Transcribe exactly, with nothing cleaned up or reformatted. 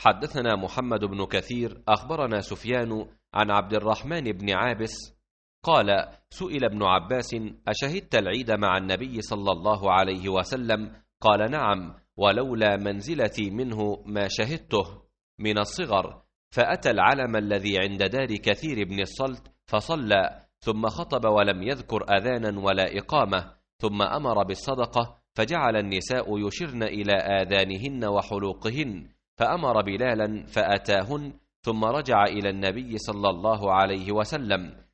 حدثنا محمد بن كثير أخبرنا سفيان عن عبد الرحمن بن عابس قال: سئل ابن عباس: أشهدت العيد مع النبي صلى الله عليه وسلم؟ قال: نعم، ولولا منزلتي منه ما شهدته من الصغر. فأتى العلم الذي عند دار كثير بن الصلت فصلى، ثم خطب ولم يذكر أذانا ولا إقامة، ثم أمر بالصدقة، فجعل النساء يشرن إلى آذانهن وحلوقهن، فأمر بلالا فأتاهن، ثم رجع إلى النبي صلى الله عليه وسلم